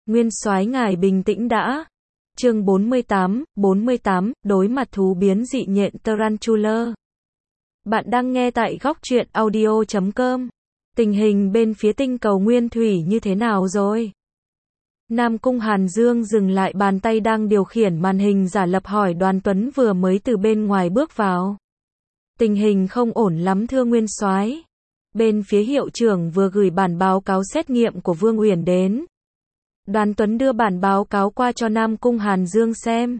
Nguyên soái ngài bình tĩnh đã. Chương 48, đối mặt thú biến dị nhện Tarantula. Bạn đang nghe tại góc truyện audio.com. Tình hình bên phía tinh cầu Nguyên Thủy như thế nào rồi? Nam Cung Hàn Dương dừng lại bàn tay đang điều khiển màn hình giả lập hỏi Đoàn Tuấn vừa mới từ bên ngoài bước vào. Tình hình không ổn lắm thưa Nguyên soái. Bên phía hiệu trưởng vừa gửi bản báo cáo xét nghiệm của Vương Uyển đến. Đoàn Tuấn đưa bản báo cáo qua cho Nam Cung Hàn Dương xem.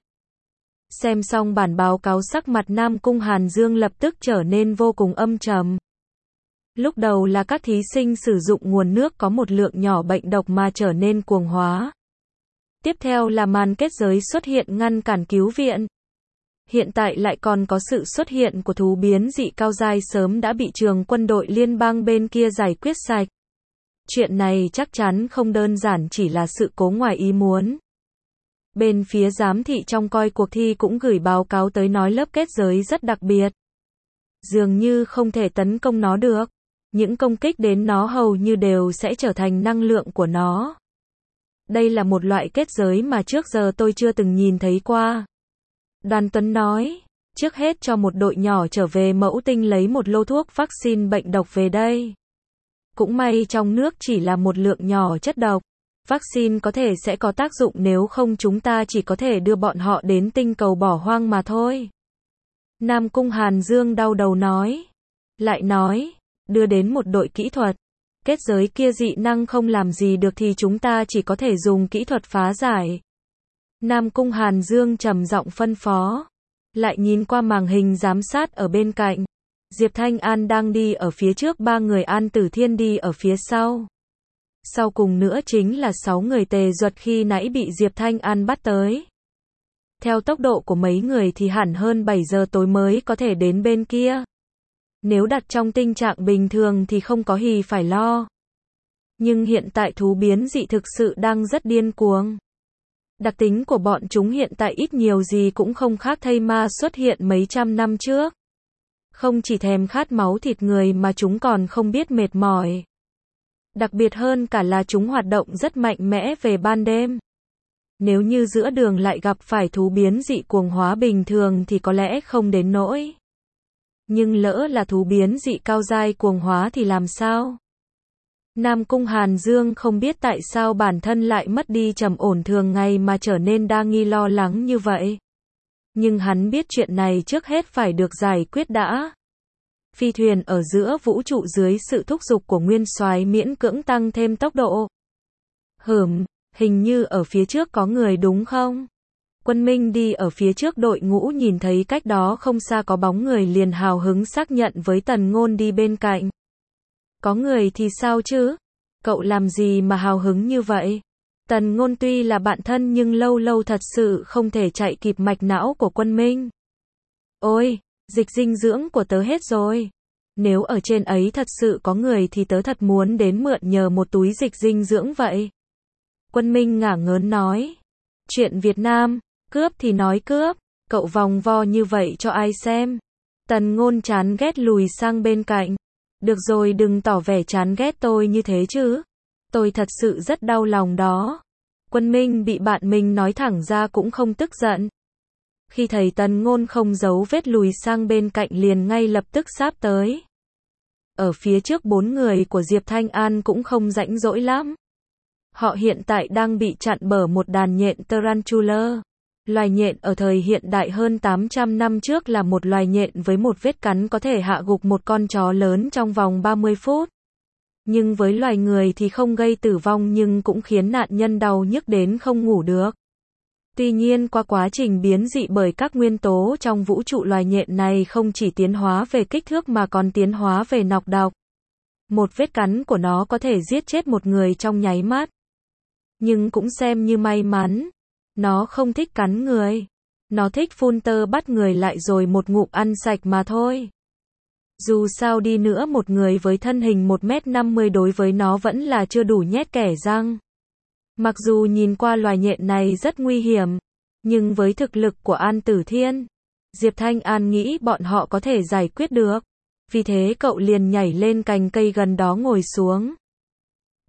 Xem xong bản báo cáo sắc mặt Nam Cung Hàn Dương lập tức trở nên vô cùng âm trầm. Lúc đầu là các thí sinh sử dụng nguồn nước có một lượng nhỏ bệnh độc mà trở nên cuồng hóa. Tiếp theo là màn kết giới xuất hiện ngăn cản cứu viện. Hiện tại lại còn có sự xuất hiện của thú biến dị cao giai sớm đã bị trường quân đội liên bang bên kia giải quyết sạch. Chuyện này chắc chắn không đơn giản chỉ là sự cố ngoài ý muốn. Bên phía giám thị trong coi cuộc thi cũng gửi báo cáo tới nói lớp kết giới rất đặc biệt. Dường như không thể tấn công nó được. Những công kích đến nó hầu như đều sẽ trở thành năng lượng của nó. Đây là một loại kết giới mà trước giờ tôi chưa từng nhìn thấy qua. Đoàn Tuấn nói, trước hết cho một đội nhỏ trở về mẫu tinh lấy một lô thuốc vaccine bệnh độc về đây. Cũng may trong nước chỉ là một lượng nhỏ chất độc. Vaccine có thể sẽ có tác dụng nếu không chúng ta chỉ có thể đưa bọn họ đến tinh cầu bỏ hoang mà thôi. Nam Cung Hàn Dương đau đầu nói. Lại nói, đưa đến một đội kỹ thuật. Kết giới kia dị năng không làm gì được thì chúng ta chỉ có thể dùng kỹ thuật phá giải. Nam Cung Hàn Dương trầm giọng phân phó. Lại nhìn qua màn hình giám sát ở bên cạnh. Diệp Thanh An đang đi ở phía trước, 3 người An Tử Thiên đi ở phía sau. Sau cùng nữa chính là 6 người Tề Duật khi nãy bị Diệp Thanh An bắt tới. Theo tốc độ của mấy người thì hẳn hơn 7 giờ tối mới có thể đến bên kia. Nếu đặt trong tình trạng bình thường thì không có gì phải lo. Nhưng hiện tại thú biến dị thực sự đang rất điên cuồng. Đặc tính của bọn chúng hiện tại ít nhiều gì cũng không khác thây ma xuất hiện mấy trăm năm trước. Không chỉ thèm khát máu thịt người mà chúng còn không biết mệt mỏi. Đặc biệt hơn cả là chúng hoạt động rất mạnh mẽ về ban đêm. Nếu như giữa đường lại gặp phải thú biến dị cuồng hóa bình thường thì có lẽ không đến nỗi. Nhưng lỡ là thú biến dị cao giai cuồng hóa thì làm sao? Nam Cung Hàn Dương không biết tại sao bản thân lại mất đi trầm ổn thường ngày mà trở nên đa nghi lo lắng như vậy. Nhưng hắn biết chuyện này trước hết phải được giải quyết đã. Phi thuyền ở giữa vũ trụ dưới sự thúc giục của Nguyên soái miễn cưỡng tăng thêm tốc độ. Hình như ở phía trước có người đúng không? Quân Minh đi ở phía trước đội ngũ nhìn thấy cách đó không xa có bóng người liền hào hứng xác nhận với Tần Ngôn đi bên cạnh. Có người thì sao chứ? Cậu làm gì mà hào hứng như vậy? Tần Ngôn tuy là bạn thân nhưng lâu lâu thật sự không thể chạy kịp mạch não của Quân Minh. Ôi, dịch dinh dưỡng của tớ hết rồi. Nếu ở trên ấy thật sự có người thì tớ thật muốn đến mượn nhờ một túi dịch dinh dưỡng vậy. Quân Minh ngả ngớn nói. Chuyện Việt Nam, cướp thì nói cướp, cậu vòng vo như vậy cho ai xem. Tần Ngôn chán ghét lùi sang bên cạnh. Được rồi, đừng tỏ vẻ chán ghét tôi như thế chứ. Tôi thật sự rất đau lòng đó. Quân Minh bị bạn mình nói thẳng ra cũng không tức giận. Khi thấy Tần Ngôn không giấu vết lùi sang bên cạnh liền ngay lập tức sáp tới. Ở phía trước 4 người của Diệp Thanh An cũng không rảnh rỗi lắm. Họ hiện tại đang bị chặn bởi một đàn nhện Tarantula. Loài nhện ở thời hiện đại hơn 800 năm trước là một loài nhện với một vết cắn có thể hạ gục một con chó lớn trong vòng 30 phút. Nhưng với loài người thì không gây tử vong nhưng cũng khiến nạn nhân đau nhức đến không ngủ được. Tuy nhiên qua quá trình biến dị bởi các nguyên tố trong vũ trụ, loài nhện này không chỉ tiến hóa về kích thước mà còn tiến hóa về nọc độc. Một vết cắn của nó có thể giết chết một người trong nháy mắt. Nhưng cũng xem như may mắn. Nó không thích cắn người. Nó thích phun tơ bắt người lại rồi một ngụm ăn sạch mà thôi. Dù sao đi nữa một người với thân hình 1m50 đối với nó vẫn là chưa đủ nhét kẻ răng. Mặc dù nhìn qua loài nhện này rất nguy hiểm, nhưng với thực lực của An Tử Thiên, Diệp Thanh An nghĩ bọn họ có thể giải quyết được. Vì thế cậu liền nhảy lên cành cây gần đó ngồi xuống.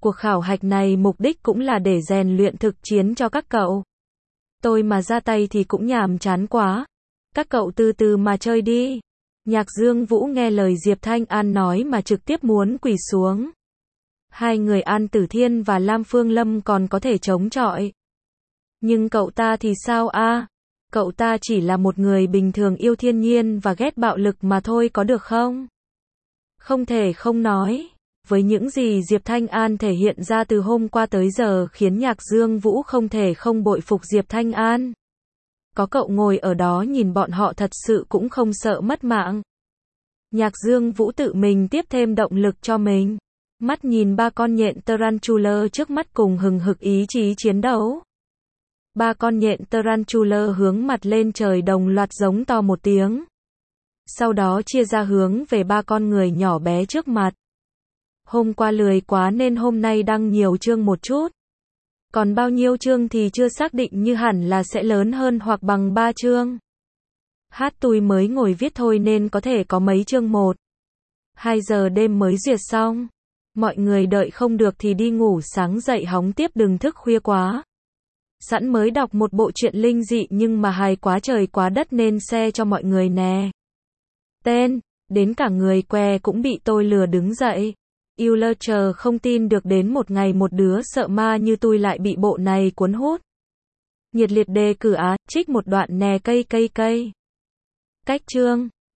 Cuộc khảo hạch này mục đích cũng là để rèn luyện thực chiến cho các cậu. Tôi mà ra tay thì cũng nhàm chán quá. Các cậu từ từ mà chơi đi. Nhạc Dương Vũ nghe lời Diệp Thanh An nói mà trực tiếp muốn quỳ xuống. Hai người An Tử Thiên và Lam Phương Lâm còn có thể chống chọi. Nhưng cậu ta thì sao a? Cậu ta chỉ là một người bình thường yêu thiên nhiên và ghét bạo lực mà thôi có được không? Không thể không nói. Với những gì Diệp Thanh An thể hiện ra từ hôm qua tới giờ khiến Nhạc Dương Vũ không thể không bội phục Diệp Thanh An. Có cậu ngồi ở đó nhìn bọn họ thật sự cũng không sợ mất mạng. Nhạc Dương Vũ tự mình tiếp thêm động lực cho mình. Mắt nhìn ba con nhện Tarantula trước mắt cùng hừng hực ý chí chiến đấu. Ba con nhện Tarantula hướng mặt lên trời đồng loạt giống to một tiếng. Sau đó chia ra hướng về ba con người nhỏ bé trước mặt. Hôm qua lười quá nên hôm nay đăng nhiều chương một chút. Còn bao nhiêu chương thì chưa xác định nhưng hẳn là sẽ lớn hơn hoặc bằng 3 chương. Tôi mới ngồi viết thôi nên có thể có mấy chương 1-2 giờ đêm mới duyệt xong. Mọi người đợi không được thì đi ngủ sáng dậy hóng tiếp đừng thức khuya quá. Sẵn mới đọc một bộ truyện linh dị nhưng mà hài quá trời quá đất nên share cho mọi người nè. Tên, đến cả người què cũng bị tôi lừa đứng dậy. Ultra không tin được đến một ngày một đứa sợ ma như tôi lại bị bộ này cuốn hút. Nhiệt liệt đề cử trích một đoạn nè cây. Cách chương